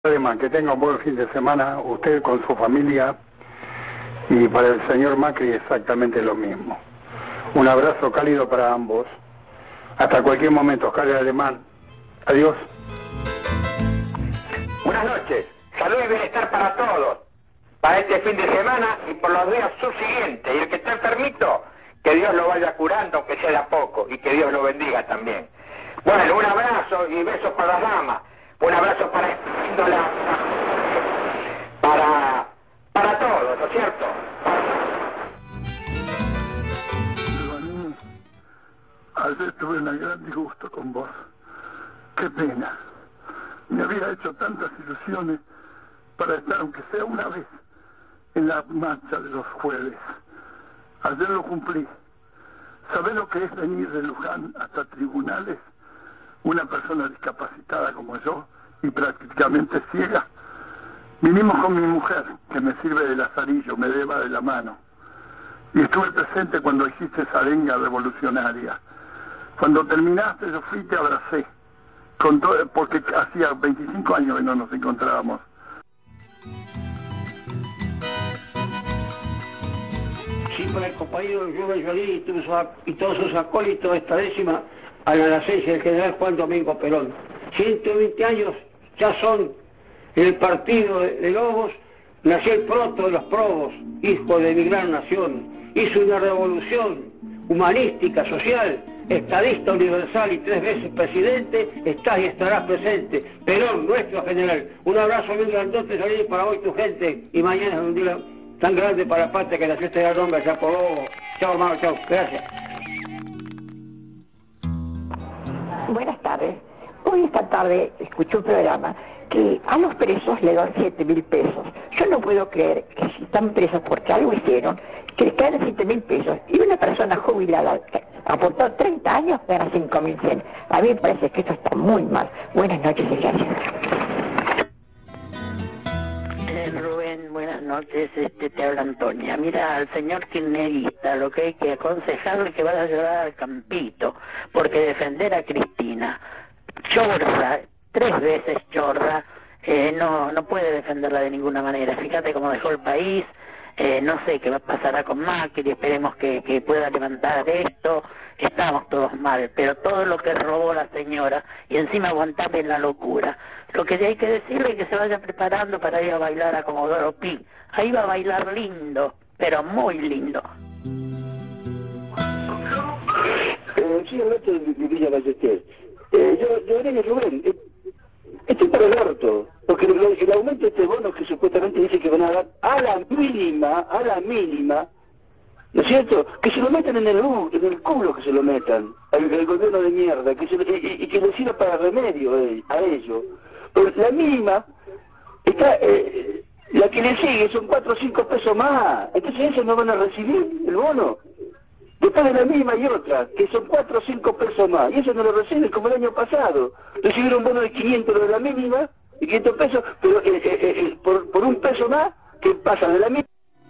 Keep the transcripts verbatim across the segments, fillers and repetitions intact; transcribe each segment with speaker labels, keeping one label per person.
Speaker 1: Además, que tenga un buen fin de semana, usted con su familia, y para el señor Macri exactamente lo mismo. Un abrazo cálido para ambos. Hasta cualquier momento, Oscar Alemán. Adiós.
Speaker 2: Buenas noches. Salud y bienestar para todos, para este fin de semana y por los días subsiguientes. Y el que está enfermito, que Dios lo vaya curando, aunque sea de a poco, y que Dios lo bendiga también. Bueno, un abrazo y besos para las damas. Un abrazo para la, para para todos, ¿no es cierto?
Speaker 3: Giovanni, ayer tuve un gran disgusto con vos. Qué pena. Me había hecho tantas ilusiones para estar, aunque sea una vez, en la marcha de los jueves. Ayer lo cumplí. ¿Sabés lo que es venir de Luján hasta tribunales? Una persona discapacitada como yo y prácticamente ciega. Vinimos con mi mujer, que me sirve de lazarillo, me lleva de la mano. Y estuve presente cuando hiciste esa arenga revolucionaria. Cuando terminaste, yo fui y te abracé. Con todo, porque hacía veinticinco años que no nos encontrábamos.
Speaker 4: Sí, para el compañero Rubén Jolí y todos sus acólitos, esta décima a la nacencia del general Juan Domingo Perón. ciento veinte años ya son en el partido de, de Lobos. Nació el proto de los probos, hijo de mi gran nación. Hizo una revolución humanística, social, estadista universal y tres veces presidente. Estás y estarás presente. Perón, nuestro general. Un abrazo bien grandote, Jolí, para hoy tu gente. Y mañana es un día tan grande para la patria que nació este gran hombre allá por Lobos. Chao, hermano, chao. Gracias.
Speaker 5: Buenas tardes. Hoy esta tarde escuché un programa que a los presos le dan siete mil pesos. Yo no puedo creer que si están presos porque algo hicieron, que les caen siete mil pesos. Y una persona jubilada que aportó treinta años gana cinco mil cien. A mí me parece que esto está muy mal. Buenas noches y gracias.
Speaker 6: Eh, Rubén, buenas noches, este, te habla Antonia. Mira, al señor kirchnerista lo que hay que aconsejarle que vaya a llorar al campito, porque defender a Cristina, chorra, tres veces chorra, eh, no no puede defenderla de ninguna manera. Fíjate cómo dejó el país, eh, no sé qué pasará con Macri, esperemos que, que pueda levantar esto. Estamos todos mal, pero todo lo que robó la señora y encima aguantarle la locura. Lo que hay que decirle es que se vaya preparando para ir a bailar a Comodoro Pi. Ahí va a bailar lindo, pero muy lindo.
Speaker 7: Eh, sí, Alberto de Villa Ballester. Eh, yo, yo era Rubén. Eh, estoy para el orto, porque el, el aumento de este bono que supuestamente dice que van a dar a la mínima, a la mínima, ¿no es cierto? Que se lo metan en el, en el culo, que se lo metan, al, al gobierno de mierda, que se, y, y que le sirva para remedio a ellos. Pero la mínima, está, eh, la que le sigue son cuatro o cinco pesos más, entonces ellos no van a recibir el bono. Después de la misma y otra, que son cuatro o cinco pesos más, y eso no lo reciben como el año pasado. Recibieron un bono de quinientos de la mínima, y quinientos pesos, pero eh, eh, eh, por, por un peso más, que pasa de la mínima.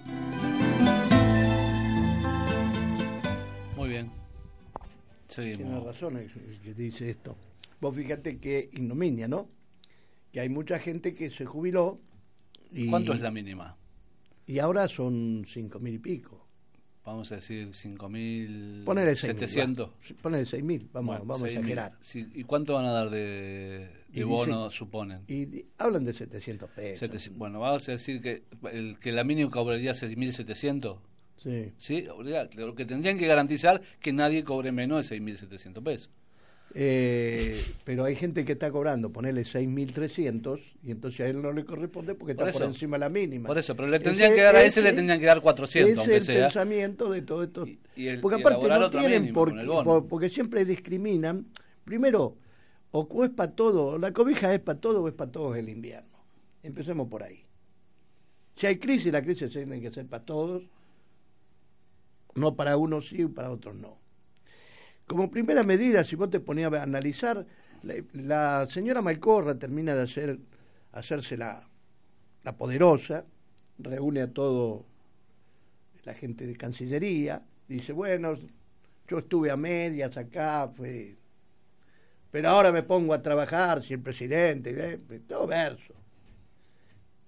Speaker 8: Muy bien. Seguimos.
Speaker 9: Tiene razón el que dice esto. Vos fíjate que ignominia, ¿no? Que hay mucha gente que se jubiló y...
Speaker 8: ¿Cuánto es la mínima?
Speaker 9: Y ahora son cinco mil y pico.
Speaker 8: Vamos a decir cinco mil
Speaker 9: setecientos. Ponele seis mil, vamos, bueno, vamos a exagerar.
Speaker 8: Sí, ¿y cuánto van a dar de, de bono, dicen, suponen?
Speaker 9: Y, y hablan de setecientos pesos.
Speaker 8: setecientos, bueno, vamos a decir que el que la mínima cobraría seis mil setecientos.
Speaker 9: Sí.
Speaker 8: Sí, lo que tendrían que garantizar que nadie cobre menos de seis mil setecientos pesos.
Speaker 9: Eh, pero hay gente que está cobrando, ponele seis mil trescientos, y entonces a él no le corresponde porque por está eso, por encima de la mínima.
Speaker 8: Por eso, pero le tendrían ese, que dar a ese, ese le tendrían que dar cuatrocientos, aunque
Speaker 9: es el
Speaker 8: sea.
Speaker 9: pensamiento de todo esto.
Speaker 8: Y, y el,
Speaker 9: porque
Speaker 8: y
Speaker 9: aparte no tienen
Speaker 8: mínimo,
Speaker 9: por, por, porque siempre discriminan. Primero, o, o es para todo, la cobija es para todo o es para todos el invierno. Empecemos por ahí. Si hay crisis, la crisis tiene que ser para todos, no para unos sí y para otros no. Como primera medida, si vos te ponías a analizar, la, la señora Malcorra termina de hacer hacerse la, la poderosa, reúne a todo la gente de Cancillería, dice, bueno, yo estuve a medias acá, fue, pero ahora me pongo a trabajar, si el presidente, ¿eh? Todo verso.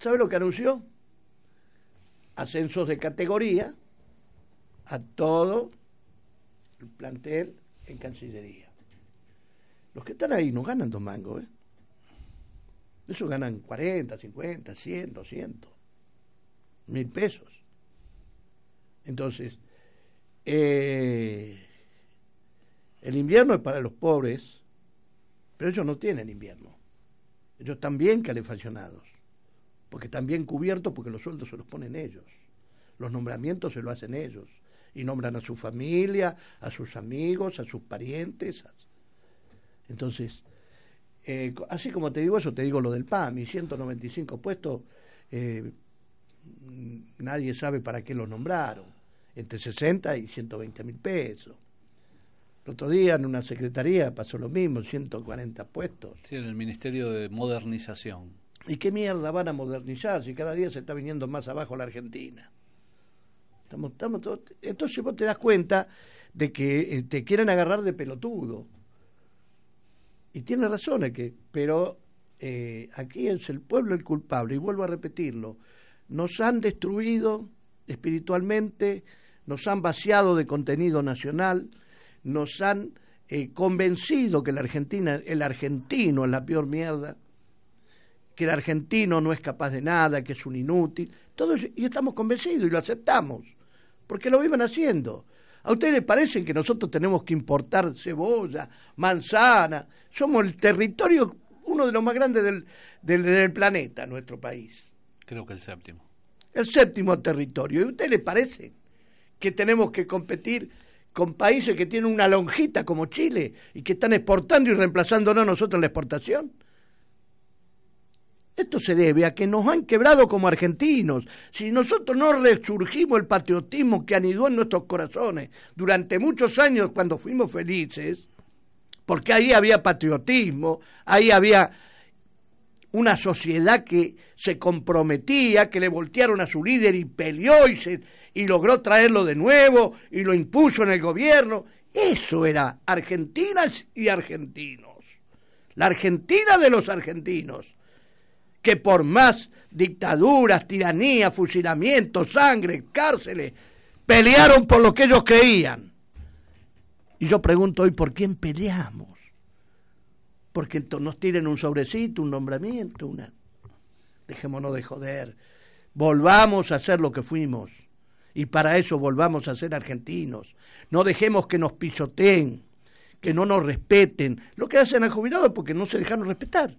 Speaker 9: ¿Sabe lo que anunció? Ascensos de categoría a todo el plantel en Cancillería. Los que están ahí no ganan dos mangos, ¿eh? Esos ganan cuarenta, cincuenta, cien, doscientos, mil pesos. Entonces, eh, el invierno es para los pobres, pero ellos no tienen invierno. Ellos están bien calefaccionados, porque están bien cubiertos, porque los sueldos se los ponen ellos. Los nombramientos se lo hacen ellos. Y nombran a su familia, a sus amigos, a sus parientes. Entonces, eh, así como te digo eso, te digo lo del P A M, y ciento noventa y cinco puestos, eh, nadie sabe para qué los nombraron, entre sesenta y ciento veinte mil pesos. El otro día en una secretaría pasó lo mismo, ciento cuarenta puestos.
Speaker 8: Sí, en el Ministerio de Modernización.
Speaker 9: ¿Y qué mierda van a modernizar si cada día se está viniendo más abajo la Argentina? Estamos, estamos todos... Entonces vos te das cuenta de que eh, te quieren agarrar de pelotudo. Y tiene razón, es que, pero eh, aquí es el pueblo el culpable, y vuelvo a repetirlo. Nos han destruido espiritualmente, nos han vaciado de contenido nacional, nos han eh, convencido que la Argentina, el argentino es la peor mierda, que el argentino no es capaz de nada, que es un inútil, todo eso, y estamos convencidos y lo aceptamos, porque lo viven haciendo. ¿A ustedes les parece que nosotros tenemos que importar cebolla, manzana? Somos el territorio, uno de los más grandes del, del, del planeta, nuestro país.
Speaker 8: Creo que el séptimo.
Speaker 9: El séptimo territorio. ¿Y a ustedes les parece que tenemos que competir con países que tienen una lonjita como Chile y que están exportando y reemplazándonos nosotros en la exportación? Esto se debe a que nos han quebrado como argentinos. Si nosotros no resurgimos el patriotismo que anidó en nuestros corazones durante muchos años cuando fuimos felices, porque ahí había patriotismo, ahí había una sociedad que se comprometía, que le voltearon a su líder y peleó y, se, y logró traerlo de nuevo y lo impuso en el gobierno. Eso era argentinas y argentinos. La Argentina de los argentinos, que por más dictaduras, tiranías, fusilamientos, sangre, cárceles, pelearon por lo que ellos creían. Y yo pregunto hoy, ¿por quién peleamos? Porque nos tiren un sobrecito, un nombramiento, una... Dejémonos de joder. Volvamos a ser lo que fuimos. Y para eso volvamos a ser argentinos. No dejemos que nos pisoteen, que no nos respeten. Lo que hacen al jubilado es porque no se dejaron respetar.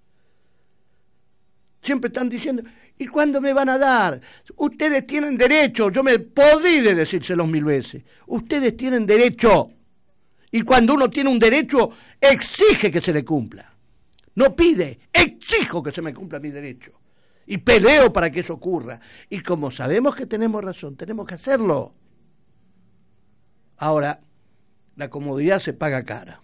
Speaker 9: Siempre están diciendo, ¿y cuándo me van a dar? Ustedes tienen derecho, yo me podría de decírselos mil veces. Ustedes tienen derecho. Y cuando uno tiene un derecho, exige que se le cumpla. No pide, exijo que se me cumpla mi derecho. Y peleo para que eso ocurra. Y como sabemos que tenemos razón, tenemos que hacerlo. Ahora, la comodidad se paga cara.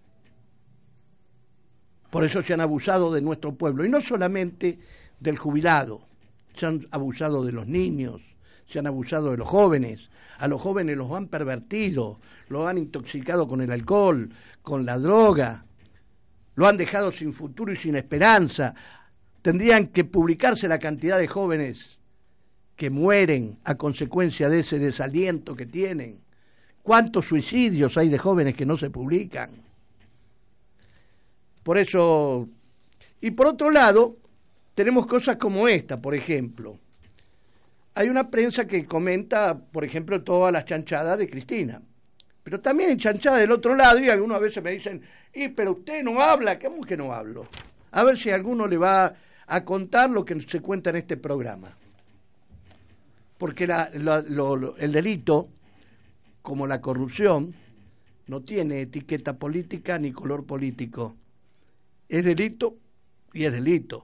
Speaker 9: Por eso se han abusado de nuestro pueblo, y no solamente del jubilado, se han abusado de los niños, se han abusado de los jóvenes, a los jóvenes los han pervertido, los han intoxicado con el alcohol, con la droga, lo han dejado sin futuro y sin esperanza. Tendrían que publicarse la cantidad de jóvenes que mueren a consecuencia de ese desaliento que tienen. ¿Cuántos suicidios hay de jóvenes que no se publican? Por eso, y por otro lado, tenemos cosas como esta, por ejemplo. Hay una prensa que comenta, por ejemplo, todas las chanchadas de Cristina. Pero también hay chanchadas del otro lado, y algunos a veces me dicen, y pero usted no habla, ¿cómo que no hablo? A ver si alguno le va a contar lo que se cuenta en este programa. Porque la, la, lo, lo, el delito, como la corrupción, no tiene etiqueta política ni color político. Es delito y es delito.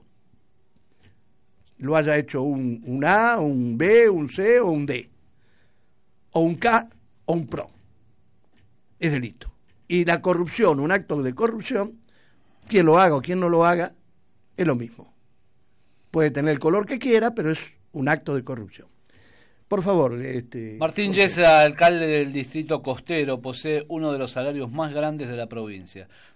Speaker 9: Lo haya hecho un, un A, un B, un C o un D. O un K o un PRO. Es delito. Y la corrupción, un acto de corrupción, quien lo haga o quien no lo haga, es lo mismo. Puede tener el color que quiera, pero es un acto de corrupción. Por favor. Este,
Speaker 8: Martín Yesa, alcalde del distrito costero, posee uno de los salarios más grandes de la provincia.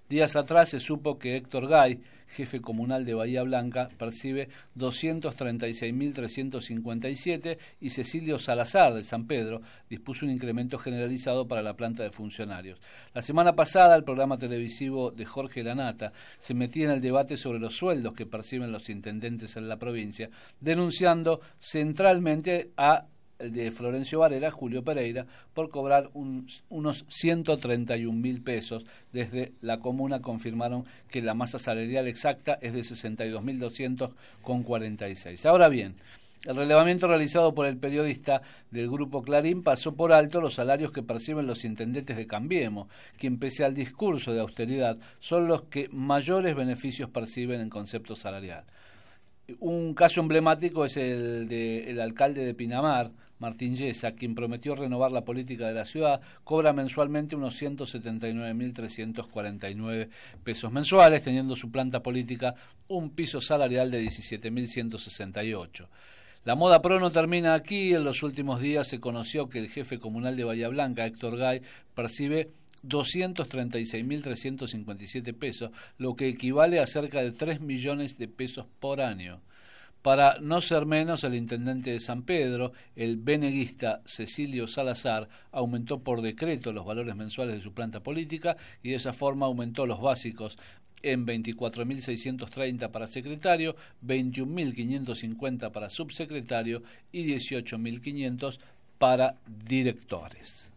Speaker 8: Días atrás se supo que Héctor Gay, jefe comunal de Bahía Blanca, percibe doscientos treinta y seis mil trescientos cincuenta y siete y Cecilio Salazar de San Pedro dispuso un incremento generalizado para la planta de funcionarios. La semana pasada el programa televisivo de Jorge Lanata se metía en el debate sobre los sueldos que perciben los intendentes en la provincia, denunciando centralmente a el de Florencio Varela, Julio Pereira, por cobrar un, unos ciento treinta y un mil pesos. Desde la comuna confirmaron que la masa salarial exacta es de sesenta y dos mil doscientos cuarenta y seis. Ahora bien, el relevamiento realizado por el periodista del Grupo Clarín pasó por alto los salarios que perciben los intendentes de Cambiemos, quien pese al discurso de austeridad son los que mayores beneficios perciben en concepto salarial. Un caso emblemático es el del alcalde de Pinamar, Martín Yesa, quien prometió renovar la política de la ciudad, cobra mensualmente unos ciento setenta y nueve mil trescientos cuarenta y nueve pesos mensuales, teniendo su planta política un piso salarial de diecisiete mil ciento sesenta y ocho. La moda pro no termina aquí. En los últimos días se conoció que el jefe comunal de Bahía Blanca, Héctor Gay, percibe doscientos treinta y seis mil trescientos cincuenta y siete pesos, lo que equivale a cerca de tres millones de pesos por año. Para no ser menos, el intendente de San Pedro, el beneguista Cecilio Salazar, aumentó por decreto los valores mensuales de su planta política y de esa forma aumentó los básicos en veinticuatro mil seiscientos treinta para secretario, veintiún mil quinientos cincuenta para subsecretario y dieciocho mil quinientos para directores.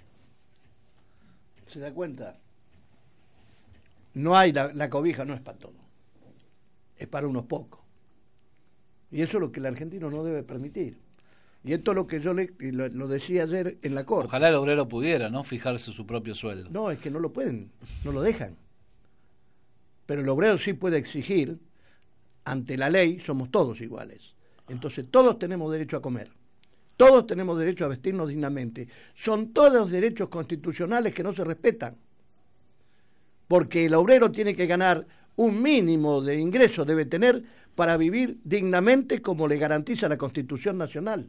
Speaker 9: ¿Se da cuenta? No hay, la, la cobija no es para todo, es para unos pocos. Y eso es lo que el argentino no debe permitir. Y esto es lo que yo le, lo, lo decía ayer en la Corte.
Speaker 8: Ojalá el obrero pudiera, ¿no?, fijarse su propio sueldo.
Speaker 9: No, es que no lo pueden, no lo dejan. Pero el obrero sí puede exigir, ante la ley somos todos iguales. Entonces todos tenemos derecho a comer. Todos tenemos derecho a vestirnos dignamente. Son todos derechos constitucionales que no se respetan. Porque el obrero tiene que ganar un mínimo de ingreso, debe tener para vivir dignamente como le garantiza la Constitución Nacional.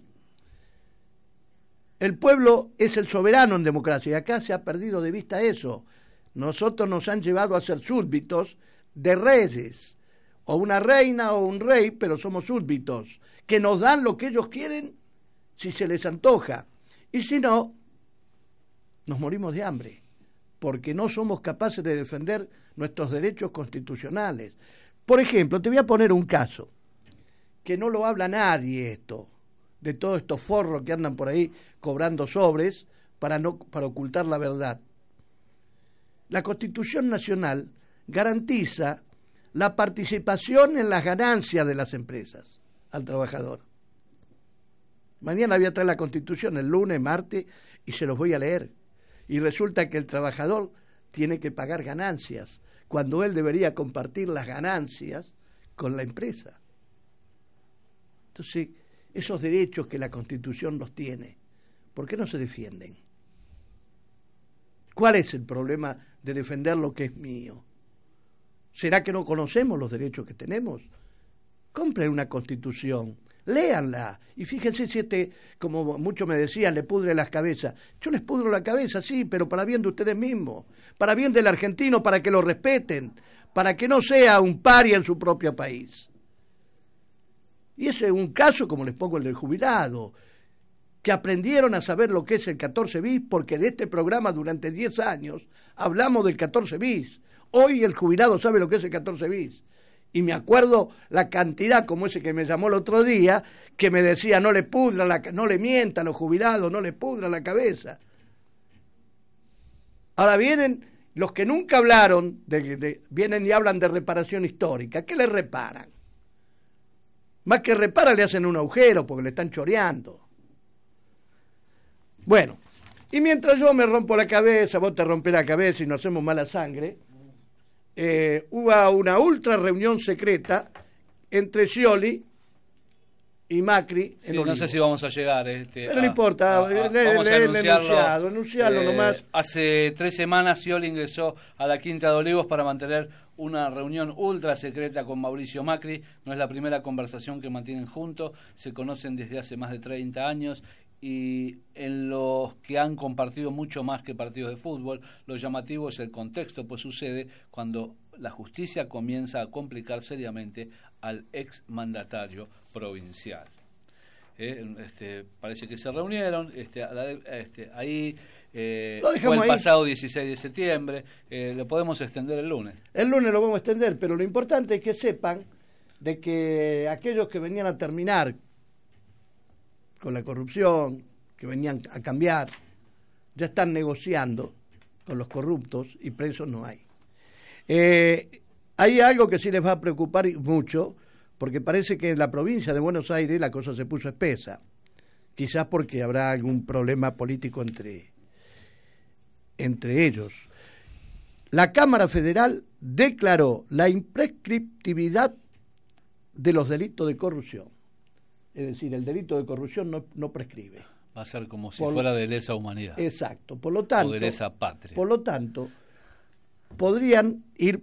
Speaker 9: El pueblo es el soberano en democracia y acá se ha perdido de vista eso. Nosotros nos han llevado a ser súbditos de reyes, o una reina o un rey, pero somos súbditos, que nos dan lo que ellos quieren si se les antoja, y si no, nos morimos de hambre, porque no somos capaces de defender nuestros derechos constitucionales. Por ejemplo, te voy a poner un caso, que no lo habla nadie esto, de todos estos forros que andan por ahí cobrando sobres para, no, para ocultar la verdad. La Constitución Nacional garantiza la participación en las ganancias de las empresas al trabajador. Mañana voy a traer la Constitución, el lunes, martes, y se los voy a leer. Y resulta que el trabajador tiene que pagar ganancias, cuando él debería compartir las ganancias con la empresa. Entonces, esos derechos que la Constitución los tiene, ¿por qué no se defienden? ¿Cuál es el problema de defender lo que es mío? ¿Será que no conocemos los derechos que tenemos? Compren una Constitución, léanla, y fíjense si este, como muchos me decían, le pudre las cabezas. Yo les pudro la cabeza, sí, pero para bien de ustedes mismos, para bien del argentino, para que lo respeten, para que no sea un paria en su propio país. Y ese es un caso, como les pongo el del jubilado, que aprendieron a saber lo que es el catorce bis, porque de este programa durante diez años hablamos del catorce bis. Hoy el jubilado sabe lo que es el catorce bis. Y me acuerdo la cantidad, como ese que me llamó el otro día, que me decía, no le pudra, la, no le mienta a los jubilados, no le pudra la cabeza. Ahora vienen los que nunca hablaron, de, de, vienen y hablan de reparación histórica. ¿Qué le reparan? Más que reparan, le hacen un agujero porque le están choreando. Bueno, y mientras yo me rompo la cabeza, vos te rompés la cabeza y nos hacemos mala sangre, eh, hubo una ultra reunión secreta entre Scioli y Macri.
Speaker 8: Sí,
Speaker 9: en
Speaker 8: no
Speaker 9: Olivo.
Speaker 8: sé si vamos a llegar. Este,
Speaker 9: Pero
Speaker 8: a,
Speaker 9: no importa,
Speaker 8: a, a,
Speaker 9: le,
Speaker 8: vamos
Speaker 9: le,
Speaker 8: a
Speaker 9: le,
Speaker 8: anunciarlo,
Speaker 9: enunciado, enunciarlo
Speaker 8: eh,
Speaker 9: nomás.
Speaker 8: Hace tres semanas Scioli ingresó a la Quinta de Olivos para mantener una reunión ultra secreta con Mauricio Macri. No es la primera conversación que mantienen juntos, se conocen desde hace más de treinta años y en los que han compartido mucho más que partidos de fútbol. Lo llamativo es el contexto, pues sucede cuando la justicia comienza a complicar seriamente al ex mandatario provincial. Eh, este, parece que se reunieron este, a la, este, ahí eh, fue el ahí. pasado dieciséis de septiembre. Eh, lo podemos extender el lunes.
Speaker 9: El lunes lo vamos a extender, pero lo importante es que sepan de que aquellos que venían a terminar con la corrupción, que venían a cambiar, ya están negociando con los corruptos y presos no hay. Eh, hay algo que sí les va a preocupar mucho, porque parece que en la provincia de Buenos Aires la cosa se puso espesa, quizás porque habrá algún problema político entre, entre ellos. La Cámara Federal declaró la imprescriptibilidad de los delitos de corrupción. Es decir, el delito de corrupción no, no prescribe.
Speaker 8: Va a ser como si por, fuera de lesa humanidad.
Speaker 9: Exacto. Por lo tanto,
Speaker 8: o de lesa patria.
Speaker 9: Por lo tanto, podrían ir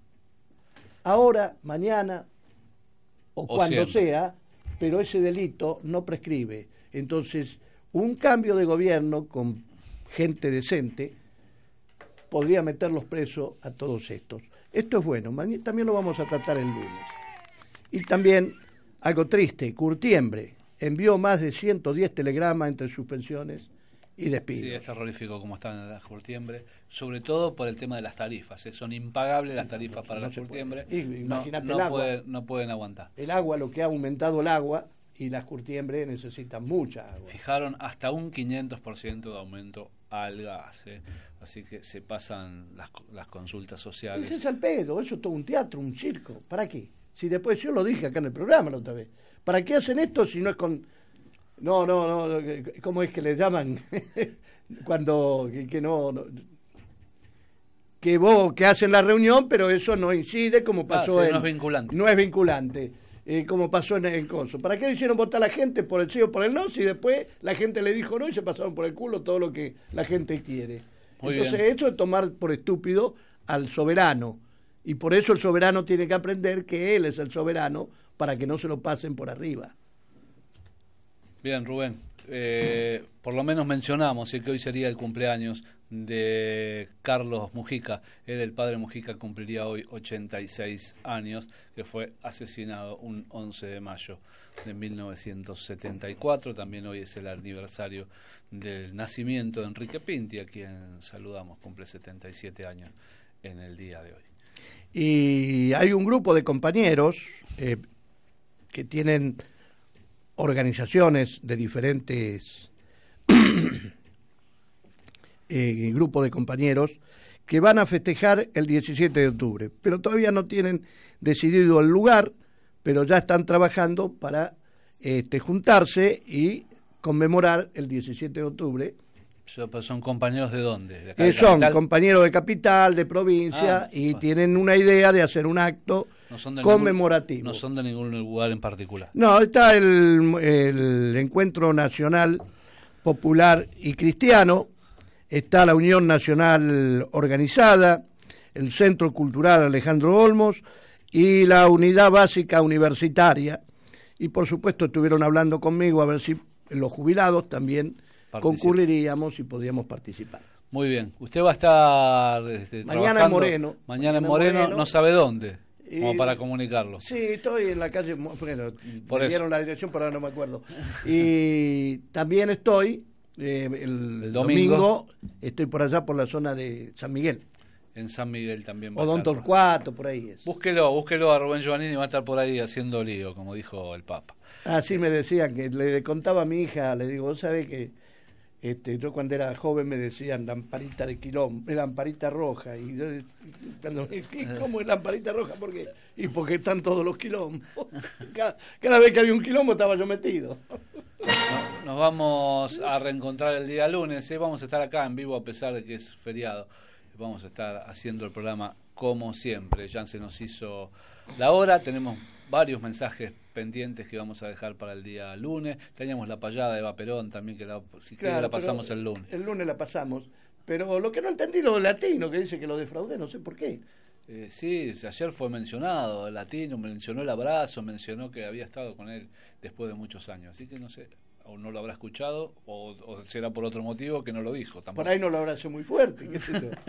Speaker 9: ahora, mañana o, o cuando siempre. sea, pero ese delito no prescribe. Entonces, un cambio de gobierno con gente decente podría meterlos presos a todos estos. Esto es bueno. También lo vamos a tratar el lunes. Y también algo triste, Curtiembre envió más de ciento diez telegramas entre suspensiones y despidos.
Speaker 8: Sí, es terrorífico como están las Curtiembre, sobre todo por el tema de las tarifas. ¿eh? Son impagables las tarifas no, para no las Curtiembre.
Speaker 9: Imagínate
Speaker 8: no,
Speaker 9: no,
Speaker 8: no,
Speaker 9: el agua,
Speaker 8: pueden, no pueden aguantar.
Speaker 9: El agua, lo que ha aumentado el agua, y las Curtiembre necesitan mucha agua.
Speaker 8: Fijaron hasta un quinientos por ciento de aumento al gas. ¿eh? Así que se pasan las, las consultas sociales.
Speaker 9: Ese es el pedo, eso es todo un teatro, un circo. ¿Para qué? Si después yo lo dije acá en el programa la otra vez. ¿Para qué hacen esto si no es con... No, no, no, ¿cómo es que le llaman? Cuando, que, que no, no... Que vos, que hacen la reunión, pero eso no incide como pasó
Speaker 8: ah, sí,
Speaker 9: en...
Speaker 8: no es vinculante.
Speaker 9: No es vinculante, eh, como pasó en el Coso. ¿Para qué le hicieron votar a la gente por el sí o por el no? Si después la gente le dijo no y se pasaron por el culo todo lo que la gente quiere. Muy Entonces bien. Eso es tomar por estúpido al soberano. Y por eso el soberano tiene que aprender que él es el soberano para que no se lo pasen por arriba.
Speaker 8: Bien, Rubén. Eh, por lo menos mencionamos eh, que hoy sería el cumpleaños de Carlos Mujica. Él, el padre Mujica, cumpliría hoy ochenta y seis años, que fue asesinado un once de mayo de mil novecientos setenta y cuatro. También hoy es el aniversario del nacimiento de Enrique Pinti, a quien saludamos, cumple setenta y siete años en el día de hoy.
Speaker 9: Y hay un grupo de compañeros eh, que tienen organizaciones de diferentes eh, grupos de compañeros que van a festejar el diecisiete de octubre, pero todavía no tienen decidido el lugar, pero ya están trabajando para este, juntarse y conmemorar el diecisiete de octubre.
Speaker 8: ¿Son compañeros de dónde? ¿De acá
Speaker 9: eh,
Speaker 8: de
Speaker 9: son compañeros de capital, de provincia, ah, y bueno. tienen una idea de hacer un acto no son de conmemorativo.
Speaker 8: Ningún, no son de ningún lugar en particular.
Speaker 9: No, está el, el Encuentro Nacional Popular y Cristiano, está la Unión Nacional Organizada, el Centro Cultural Alejandro Olmos y la Unidad Básica Universitaria. Y por supuesto estuvieron hablando conmigo a ver si los jubilados también concurriríamos y podíamos participar.
Speaker 8: Muy bien. Usted va a estar este,
Speaker 9: mañana en Moreno.
Speaker 8: Mañana, mañana en Moreno, Moreno, no sabe dónde, y, como para comunicarlo.
Speaker 9: Sí, estoy en la calle, bueno, Por me dieron la dirección, pero no me acuerdo. Y también estoy, eh, el, el domingo. domingo, estoy por allá por la zona de San Miguel.
Speaker 8: En San Miguel también va
Speaker 9: o Don Torcuato, por ahí es.
Speaker 8: Búsquelo, búsquelo a Rubén Giovannini, va a estar por ahí haciendo lío, como dijo el Papa.
Speaker 9: Así me decían, que le contaba a mi hija, le digo, vos sabés que Este, yo cuando era joven me decían lamparita de quilombo, lamparita roja, y yo cuando ¿cómo es lamparita roja? ¿Por qué? Y porque están todos los quilombos. Cada, cada vez que había un quilombo estaba yo metido.
Speaker 8: No, nos vamos a reencontrar el día lunes, ¿eh? Vamos a estar acá en vivo a pesar de que es feriado. Vamos a estar haciendo el programa como siempre. Ya se nos hizo la hora, tenemos varios mensajes pendientes que vamos a dejar para el día lunes. Teníamos la payada de Eva Perón también, que la, si claro, la pasamos el lunes.
Speaker 9: El lunes la pasamos, pero lo que no entendí lo latino, que dice que lo defraudé, no sé por qué.
Speaker 8: Eh, sí, ayer fue mencionado el latino, mencionó el abrazo, mencionó que había estado con él después de muchos años, así que no sé, o no lo habrá escuchado, o, o será por otro motivo que no lo dijo tampoco.
Speaker 9: Por ahí no lo habrá hecho muy fuerte, qué sé yo.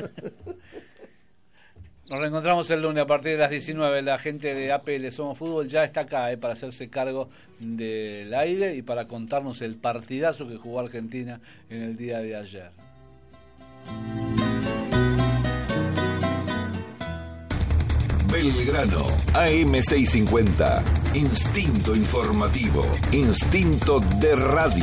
Speaker 8: Nos reencontramos el lunes a partir de las diecinueve. La gente de A P L Somos Fútbol ya está acá eh, para hacerse cargo del aire y para contarnos el partidazo que jugó Argentina en el día de ayer.
Speaker 10: Belgrano, A M seiscientos cincuenta. Instinto informativo. Instinto de radio.